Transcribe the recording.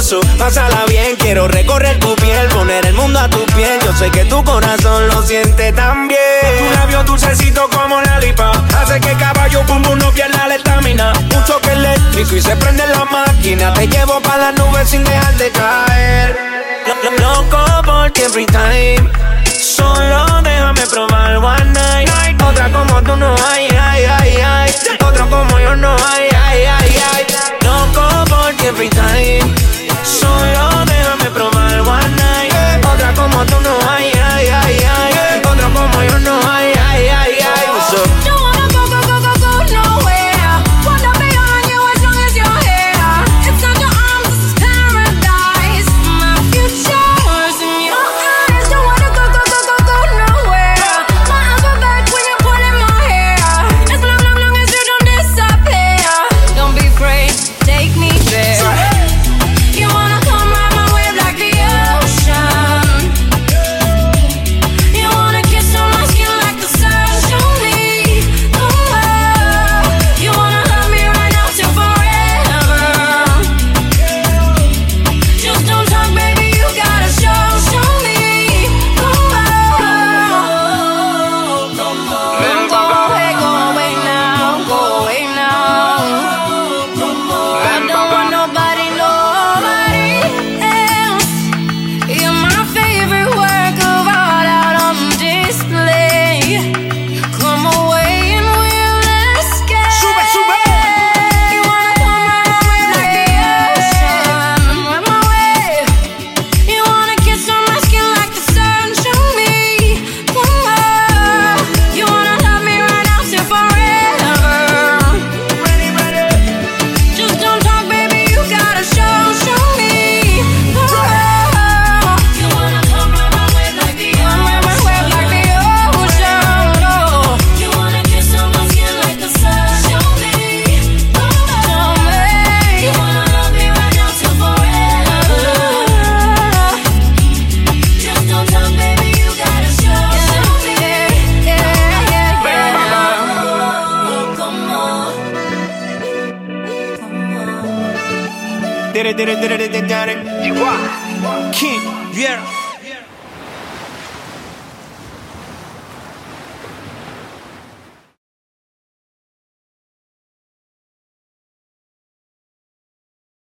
So, pásala bien, quiero recorrer tu piel, poner el mundo a tu piel. Yo sé que tu corazón lo siente también. Tu labio dulcecito como la lipa hace que caballo pum pum no pierda la estamina. Un choque eléctrico y se prende la máquina. Te llevo pa' las nubes sin dejar de caer. Loco por ti every time. Solo déjame probar one night. Otra como tú no hay, ay, ay, ay. Otro como yo no hay, ay, ay, ay. Loco por ti every time. Solo déjame probar one night. Otra como tú no hay, ay, ay, ay. Otro como yo no hay, ay, ay, ay. What's up? Don't wanna go, go, go, go, go nowhere. Wanna be on you as long as you're here. Inside your arms, this is paradise. My future was in your eyes. Don't wanna go, go, go, go, go nowhere. My arms are back when you're pulling my hair. As long, long, long as you don't disappear. Don't be afraid, take me there. You wanna come ride my wave like the ocean. You wanna kiss on my skin like the sun. Show me the world. You wanna love me right now till forever. Just don't talk, baby, you gotta show me the world. Go away now, go away now. I don't want nobody else. You're my favorite work of art out on display. Come away and we'll escape. Sube, sube. You wanna come ride my wave like the ocean. Ride my wave. You wanna kiss on my skin like the sun. Show me the world. You wanna love me right now till forever. Ready, ready. Just don't talk, baby, you gotta show me the world. You wanna come ride my wave like the ocean. Oh. You wanna kiss on my skin like the sun. Show me the world. You wanna love me right now till forever. Just don't talk, baby, you gotta show me. Yeah. Come on. King, yeah.